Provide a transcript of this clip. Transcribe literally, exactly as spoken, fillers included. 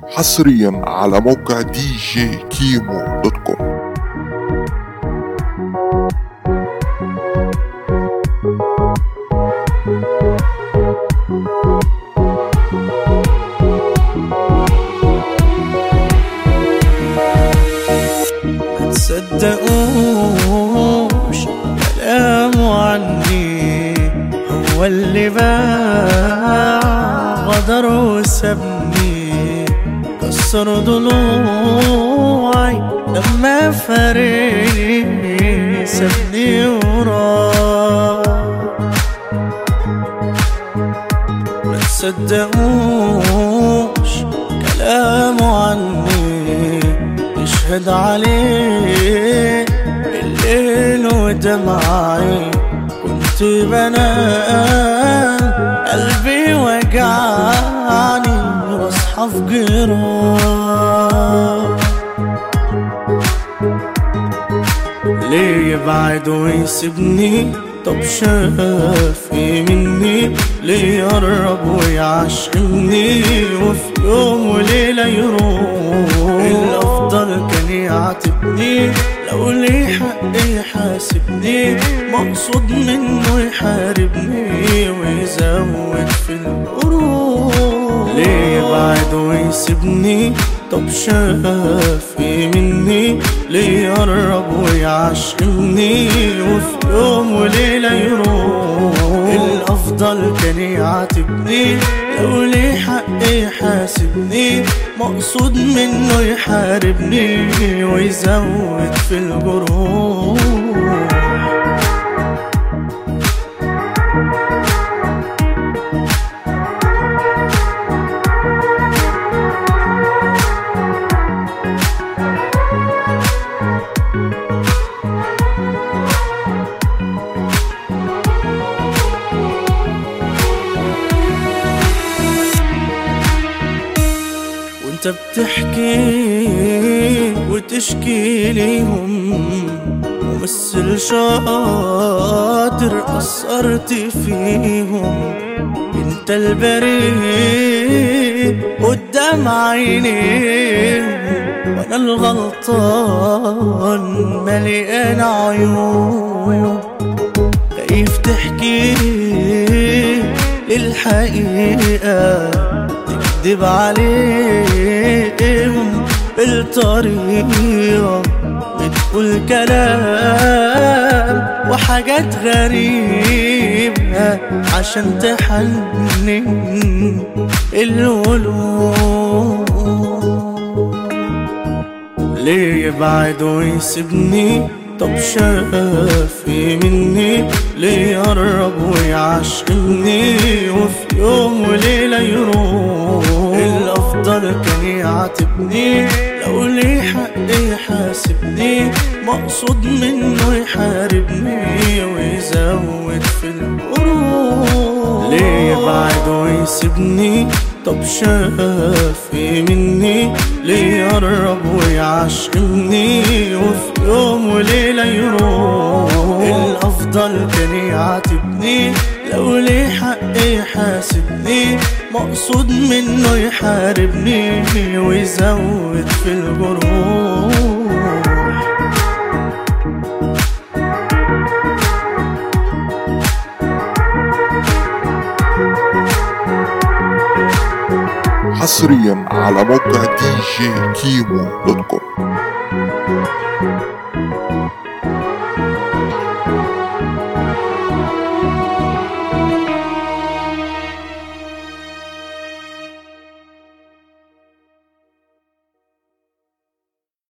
حصريا على موقع دي جي كيمو دوت كوم. متصدقوش كلامه عني، هو اللي باع غدر وسابني، كسر ضلوعي لما فارقني، سابني وراه. ما تصدقوش كلامه عني، يشهد عليه الليل ودمعي، كنت بنام قلبي وجعني واصحى في جراح. ليه يبعد ويسيبني؟ طب شاف ايه مني؟ ليه يقرب ويعشقني وفي يوم وليلة يروح؟ الأفضل كان يعاتبني، لو ليه حق يحاسبني، مقصود منه يحاربني ويزود في القروح. ليه يبعد ويسيبني؟ طب شاف ايه مني؟ ليه يقرب ويعشقني وفي يوم وليلة يروح؟ الأفضل كان يعاتبني، لو ليه حق يحاسبني، مقصود منه يحاربني ويزود في الجروح. انت بتحكي وتشكي ليهم، ممثل شاطر قصرت فيهم، انت البريء قدام عينيهم، وانا الغلطان مليان عيوب. خايف تحكي الحقيقة، تكذب عليهم بالطريقة، بتقول كلام وحاجات غريبة عشان تحنن القلوب. ليه يبعد ويسيبني؟ طب شاف ايه مني؟ ليه يقرب ويعشقني وفي يوم وليلة يروح؟ الأفضل كان يعاتبني، لو ليه حق يحاسبني، مقصود منه يحاربني ويزود في القروح. ليه يبعد ويسيبني؟ طب شاف ايه مني؟ ليه يقرب ويعشقني وفي يوم وليلة يروح؟ الأفضل كان يعاتبني، لو ليه حق يحاسبني، مقصود منه يحاربني ويزود في الجروح. حصريا على موقع دي جي كيمو دوت كوم.